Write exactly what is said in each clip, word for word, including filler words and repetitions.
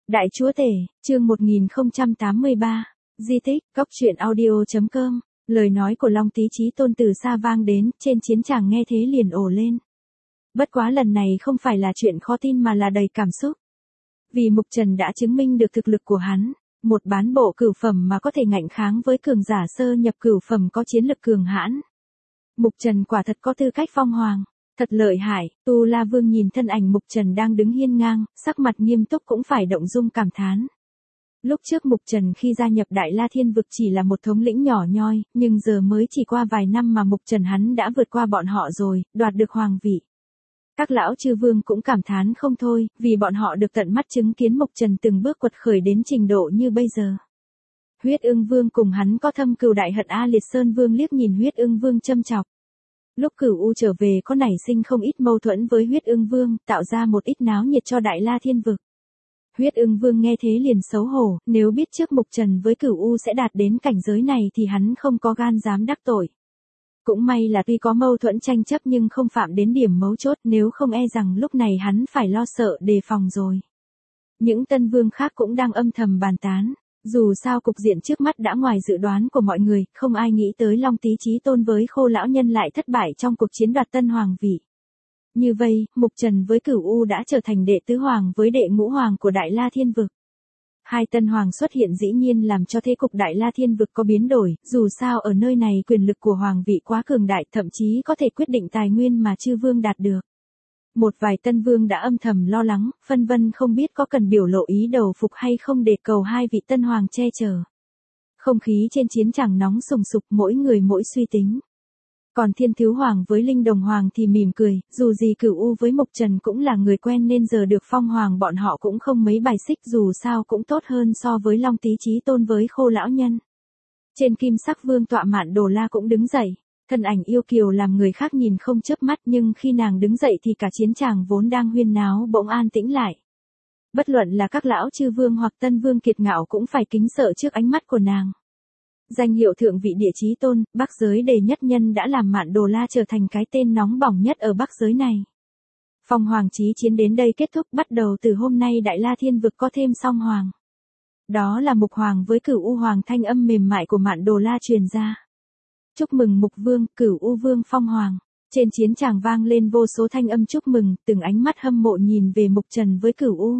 Đại Chúa Tể, chương một nghìn không trăm tám mươi ba, Di tích, Cốc truyện audio chấm com, lời nói của Long Tý Chí Tôn từ xa vang đến, trên chiến tràng nghe thế liền ồ lên. Bất quá lần này không phải là chuyện khó tin mà là đầy cảm xúc. Vì Mục Trần đã chứng minh được thực lực của hắn, một bán bộ cửu phẩm mà có thể ngạnh kháng với cường giả sơ nhập cửu phẩm có chiến lực cường hãn. Mục Trần quả thật có tư cách phong hoàng. Thật lợi hại, Tu La Vương nhìn thân ảnh Mục Trần đang đứng hiên ngang, sắc mặt nghiêm túc cũng phải động dung cảm thán. Lúc trước Mục Trần khi gia nhập Đại La Thiên Vực chỉ là một thống lĩnh nhỏ nhoi, nhưng giờ mới chỉ qua vài năm mà Mục Trần hắn đã vượt qua bọn họ rồi, đoạt được hoàng vị. Các lão chư vương cũng cảm thán không thôi, vì bọn họ được tận mắt chứng kiến Mục Trần từng bước quật khởi đến trình độ như bây giờ. Huyết Ưng Vương cùng hắn có thâm cừu đại hận A Liệt Sơn Vương liếc nhìn Huyết Ưng Vương châm chọc. Lúc Cửu U trở về có nảy sinh không ít mâu thuẫn với Huyết Ưng Vương, tạo ra một ít náo nhiệt cho Đại La Thiên Vực. Huyết Ưng Vương nghe thế liền xấu hổ, nếu biết trước Mục Trần với Cửu U sẽ đạt đến cảnh giới này thì hắn không có gan dám đắc tội. Cũng may là tuy có mâu thuẫn tranh chấp nhưng không phạm đến điểm mấu chốt, nếu không e rằng lúc này hắn phải lo sợ đề phòng rồi. Những tân vương khác cũng đang âm thầm bàn tán. Dù sao cục diện trước mắt đã ngoài dự đoán của mọi người, không ai nghĩ tới Long Tý Chí Tôn với Khô lão nhân lại thất bại trong cuộc chiến đoạt tân hoàng vị. Như vậy, Mục Trần với Cửu U đã trở thành đệ tứ hoàng với đệ ngũ hoàng của Đại La Thiên Vực. Hai tân hoàng xuất hiện dĩ nhiên làm cho thế cục Đại La Thiên Vực có biến đổi, dù sao ở nơi này quyền lực của hoàng vị quá cường đại, thậm chí có thể quyết định tài nguyên mà chư vương đạt được. Một vài tân vương đã âm thầm lo lắng, phân vân không biết có cần biểu lộ ý đầu phục hay không để cầu hai vị tân hoàng che chở. Không khí trên chiến tràng nóng sùng sục, mỗi người mỗi suy tính. Còn Thiên Thiếu Hoàng với Linh Đồng Hoàng thì mỉm cười, dù gì Cửu U với Mục Trần cũng là người quen nên giờ được phong hoàng bọn họ cũng không mấy bài xích, dù sao cũng tốt hơn so với Long Tý Chí Tôn với Khô lão nhân. Trên kim sắc vương tọa Mạn Đồ La cũng đứng dậy. Thân ảnh yêu kiều làm người khác nhìn không chớp mắt, nhưng khi nàng đứng dậy thì cả chiến tràng vốn đang huyên náo bỗng an tĩnh lại. Bất luận là các lão chư vương hoặc tân vương kiệt ngạo cũng phải kính sợ trước ánh mắt của nàng. Danh hiệu thượng vị địa chí tôn, Bắc giới đề nhất nhân đã làm Mạn Đồ La trở thành cái tên nóng bỏng nhất ở Bắc giới này. Phong hoàng chí chiến đến đây kết thúc, bắt đầu từ hôm nay Đại La Thiên Vực có thêm song hoàng. Đó là Mục Hoàng với Cửu U Hoàng, thanh âm mềm mại của Mạn Đồ La truyền ra. Chúc mừng Mục Vương, Cửu U Vương phong hoàng. Trên chiến tràng vang lên vô số thanh âm chúc mừng, từng ánh mắt hâm mộ nhìn về Mục Trần với Cửu U.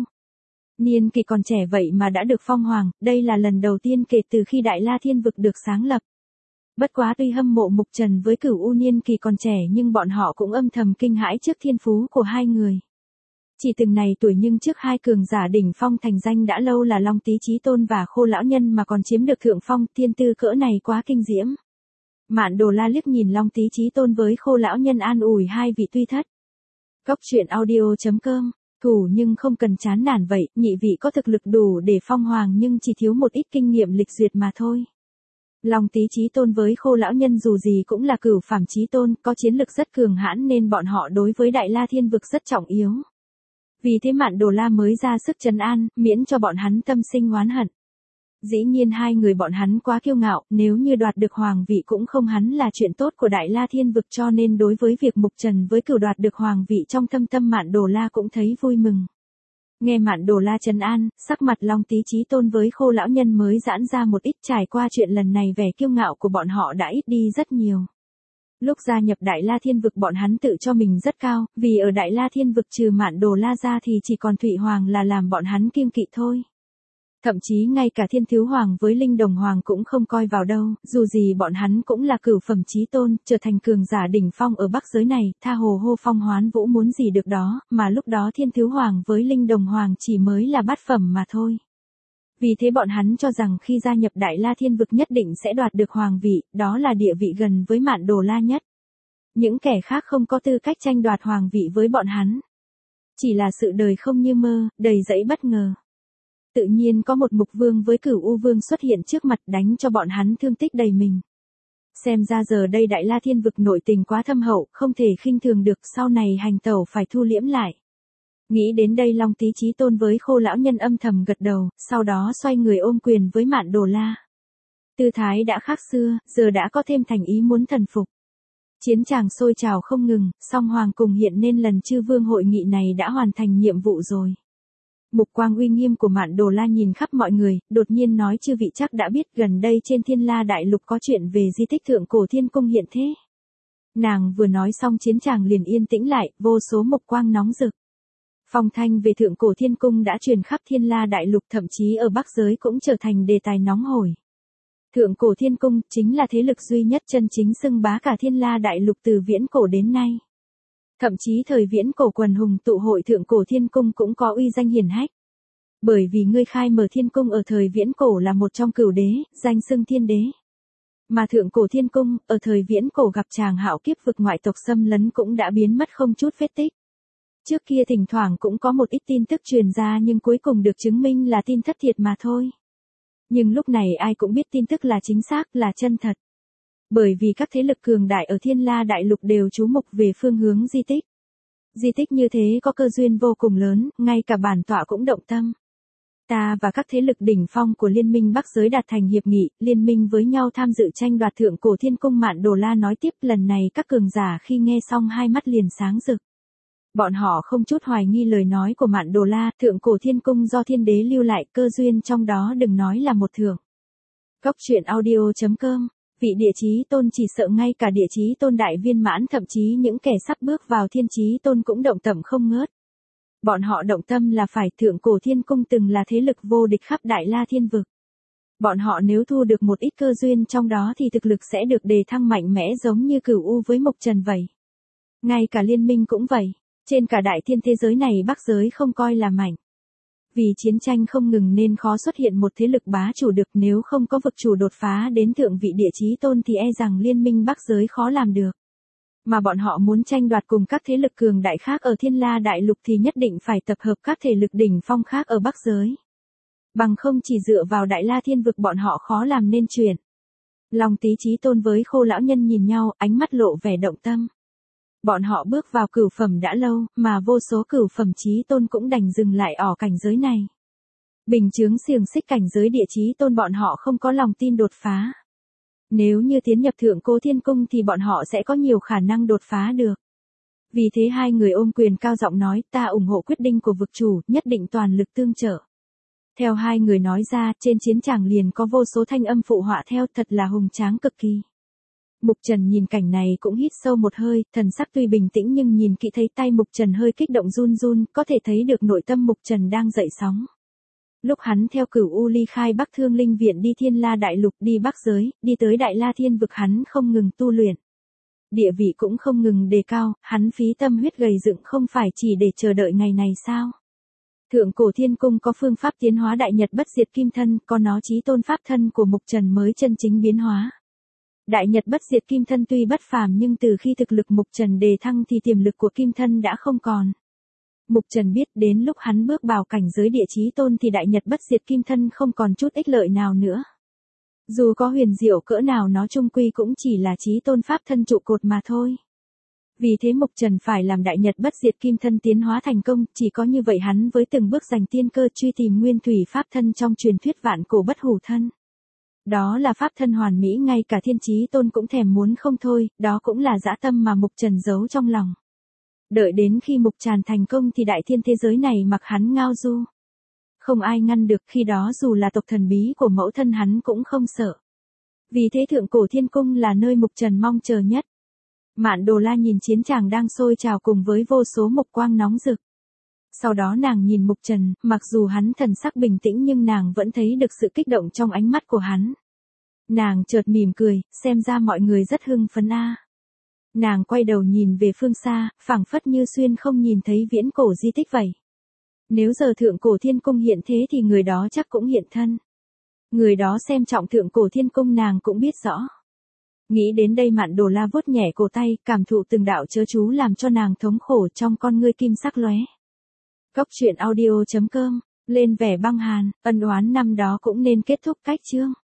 Niên kỷ còn trẻ vậy mà đã được phong hoàng, đây là lần đầu tiên kể từ khi Đại La Thiên Vực được sáng lập. Bất quá tuy hâm mộ Mục Trần với Cửu U niên kỷ còn trẻ nhưng bọn họ cũng âm thầm kinh hãi trước thiên phú của hai người. Chỉ từng này tuổi nhưng trước hai cường giả đỉnh phong thành danh đã lâu là Long Tý Chí Tôn và Khô lão nhân mà còn chiếm được thượng phong, thiên tư cỡ này quá kinh diễm. Mạn Đồ La liếc nhìn Long Tý Chí Tôn với Khô lão nhân an ủi hai vị tuy thất. Cốc truyện audio chấm com, thủ nhưng không cần chán nản vậy, nhị vị có thực lực đủ để phong hoàng nhưng chỉ thiếu một ít kinh nghiệm lịch duyệt mà thôi. Long Tý Chí Tôn với Khô lão nhân dù gì cũng là cửu phẩm chí tôn, có chiến lực rất cường hãn nên bọn họ đối với Đại La Thiên Vực rất trọng yếu. Vì thế Mạn Đồ La mới ra sức trấn an, miễn cho bọn hắn tâm sinh oán hận. Dĩ nhiên hai người bọn hắn quá kiêu ngạo, nếu như đoạt được hoàng vị cũng không hắn là chuyện tốt của Đại La Thiên Vực, cho nên đối với việc Mục Trần với Cửu đoạt được hoàng vị trong thâm tâm Mạn Đồ La cũng thấy vui mừng. Nghe Mạn Đồ La trấn an, sắc mặt Long Tý Chí Tôn với Khô lão nhân mới giãn ra một ít, trải qua chuyện lần này vẻ kiêu ngạo của bọn họ đã ít đi rất nhiều. Lúc gia nhập Đại La Thiên Vực bọn hắn tự cho mình rất cao, vì ở Đại La Thiên Vực trừ Mạn Đồ La ra thì chỉ còn Thụy Hoàng là làm bọn hắn kiêng kỵ thôi. Thậm chí ngay cả Thiên Thiếu Hoàng với Linh Đồng Hoàng cũng không coi vào đâu, dù gì bọn hắn cũng là cửu phẩm chí tôn, trở thành cường giả đỉnh phong ở Bắc giới này, tha hồ hô phong hoán vũ muốn gì được đó, mà lúc đó Thiên Thiếu Hoàng với Linh Đồng Hoàng chỉ mới là bát phẩm mà thôi. Vì thế bọn hắn cho rằng khi gia nhập Đại La Thiên Vực nhất định sẽ đoạt được hoàng vị, đó là địa vị gần với Mạn Đồ La nhất. Những kẻ khác không có tư cách tranh đoạt hoàng vị với bọn hắn. Chỉ là sự đời không như mơ, đầy dẫy bất ngờ. Tự nhiên có một Mục Vương với Cửu U Vương xuất hiện trước mặt đánh cho bọn hắn thương tích đầy mình. Xem ra giờ đây Đại La Thiên Vực nội tình quá thâm hậu, không thể khinh thường được, sau này hành tẩu phải thu liễm lại. Nghĩ đến đây Long Tý Chí Tôn với Khô lão nhân âm thầm gật đầu, sau đó xoay người ôm quyền với Mạn Đồ La. Tư thái đã khác xưa, giờ đã có thêm thành ý muốn thần phục. Chiến tràng sôi trào không ngừng, song hoàng cùng hiện nên lần chư vương hội nghị này đã hoàn thành nhiệm vụ rồi. Mục quang uy nghiêm của Mạn Đồ La nhìn khắp mọi người, đột nhiên nói chư vị chắc đã biết gần đây trên Thiên La Đại Lục có chuyện về di tích Thượng Cổ Thiên Cung hiện thế. Nàng vừa nói xong chiến tràng liền yên tĩnh lại, vô số mục quang nóng rực. Phong thanh về Thượng Cổ Thiên Cung đã truyền khắp Thiên La Đại Lục, thậm chí ở Bắc giới cũng trở thành đề tài nóng hổi. Thượng Cổ Thiên Cung chính là thế lực duy nhất chân chính xưng bá cả Thiên La Đại Lục từ viễn cổ đến nay. Thậm chí thời viễn cổ quần hùng tụ hội Thượng Cổ Thiên Cung cũng có uy danh hiển hách. Bởi vì ngươi khai mở Thiên Cung ở thời viễn cổ là một trong cửu đế, danh xưng thiên đế. Mà Thượng Cổ Thiên Cung, ở thời viễn cổ gặp tràng hạo kiếp vực ngoại tộc xâm lấn cũng đã biến mất không chút vết tích. Trước kia thỉnh thoảng cũng có một ít tin tức truyền ra nhưng cuối cùng được chứng minh là tin thất thiệt mà thôi. Nhưng lúc này ai cũng biết tin tức là chính xác, là chân thật. Bởi vì các thế lực cường đại ở Thiên La Đại Lục đều chú mục về phương hướng di tích. Di tích như thế có cơ duyên vô cùng lớn, ngay cả bản tọa cũng động tâm. Ta và các thế lực đỉnh phong của Liên minh Bắc giới đạt thành hiệp nghị, liên minh với nhau tham dự tranh đoạt Thượng Cổ Thiên Cung. Mạn Đồ La nói tiếp, lần này các cường giả khi nghe xong hai mắt liền sáng rực. Bọn họ không chút hoài nghi lời nói của Mạn Đồ La, Thượng Cổ Thiên Cung do thiên đế lưu lại, cơ duyên trong đó đừng nói là một thưởng. Cốc truyện audio chấm com, vị địa chí tôn chỉ sợ ngay cả địa chí tôn đại viên mãn, thậm chí những kẻ sắp bước vào thiên chí tôn cũng động tâm không ngớt. Bọn họ động tâm là phải, Thượng Cổ Thiên Cung từng là thế lực vô địch khắp Đại La Thiên vực. Bọn họ nếu thu được một ít cơ duyên trong đó thì thực lực sẽ được đề thăng mạnh mẽ giống như Cửu U với Mộc Trần vậy. Ngay cả liên minh cũng vậy. Trên cả đại thiên thế giới này Bắc giới không coi là mạnh. Vì chiến tranh không ngừng nên khó xuất hiện một thế lực bá chủ được, nếu không có vực chủ đột phá đến thượng vị địa chí tôn thì e rằng liên minh Bắc giới khó làm được. Mà bọn họ muốn tranh đoạt cùng các thế lực cường đại khác ở Thiên La Đại Lục thì nhất định phải tập hợp các thể lực đỉnh phong khác ở Bắc giới. Bằng không chỉ dựa vào Đại La Thiên vực bọn họ khó làm nên chuyện. Long Tý Chí Tôn với Khô lão nhân nhìn nhau, ánh mắt lộ vẻ động tâm. Bọn họ bước vào cửu phẩm đã lâu, mà vô số cửu phẩm chí tôn cũng đành dừng lại ở cảnh giới này. Bình chướng xiềng xích cảnh giới địa chí tôn bọn họ không có lòng tin đột phá. Nếu như tiến nhập Thượng Cổ Thiên Cung thì bọn họ sẽ có nhiều khả năng đột phá được. Vì thế hai người ôm quyền cao giọng nói, ta ủng hộ quyết định của vực chủ, nhất định toàn lực tương trợ. Theo hai người nói ra, trên chiến tràng liền có vô số thanh âm phụ họa theo, thật là hùng tráng cực kỳ. Mục Trần nhìn cảnh này cũng hít sâu một hơi, thần sắc tuy bình tĩnh nhưng nhìn kỹ thấy tay Mục Trần hơi kích động run run, có thể thấy được nội tâm Mục Trần đang dậy sóng. Lúc hắn theo Cửu U ly khai Bắc Thương Linh Viện đi Thiên La Đại Lục, đi Bắc giới, đi tới Đại La Thiên vực, hắn không ngừng tu luyện. Địa vị cũng không ngừng đề cao, hắn phí tâm huyết gầy dựng không phải chỉ để chờ đợi ngày này sao? Thượng Cổ Thiên Cung có phương pháp tiến hóa Đại Nhật Bất Diệt Kim Thân, có nó chí tôn pháp thân của Mục Trần mới chân chính biến hóa. Đại Nhật Bất Diệt Kim Thân tuy bất phàm nhưng từ khi thực lực Mục Trần đề thăng thì tiềm lực của Kim Thân đã không còn. Mục Trần biết đến lúc hắn bước vào cảnh giới địa chí tôn thì Đại Nhật Bất Diệt Kim Thân không còn chút ích lợi nào nữa. Dù có huyền diệu cỡ nào nó chung quy cũng chỉ là chí tôn pháp thân trụ cột mà thôi. Vì thế Mục Trần phải làm Đại Nhật Bất Diệt Kim Thân tiến hóa thành công, chỉ có như vậy hắn với từng bước giành tiên cơ truy tìm nguyên thủy pháp thân trong truyền thuyết vạn cổ bất hủ thân. Đó là pháp thân hoàn mỹ ngay cả thiên chí tôn cũng thèm muốn không thôi, đó cũng là dã tâm mà Mục Trần giấu trong lòng. Đợi đến khi Mục Trần thành công thì đại thiên thế giới này mặc hắn ngao du. Không ai ngăn được, khi đó dù là tộc thần bí của mẫu thân hắn cũng không sợ. Vì thế Thượng Cổ Thiên Cung là nơi Mục Trần mong chờ nhất. Mạn Đồ La nhìn chiến tràng đang sôi trào cùng với vô số mục quang nóng rực. Sau đó nàng nhìn Mục Trần, mặc dù hắn thần sắc bình tĩnh nhưng nàng vẫn thấy được sự kích động trong ánh mắt của hắn. Nàng chợt mỉm cười, xem ra mọi người rất hưng phấn a. Nàng quay đầu nhìn về phương xa, phảng phất như xuyên không nhìn thấy viễn cổ di tích vậy. Nếu giờ Thượng Cổ Thiên Cung hiện thế thì người đó chắc cũng hiện thân. Người đó xem trọng Thượng Cổ Thiên Cung nàng cũng biết rõ. Nghĩ đến đây Mạn Đồ La vuốt nhẹ cổ tay, cảm thụ từng đạo chớ chú làm cho nàng thống khổ trong con ngươi kim sắc lóe. Cốc truyện audio chấm com, lên vẻ băng hàn, ân oán năm đó cũng nên kết thúc cách chương.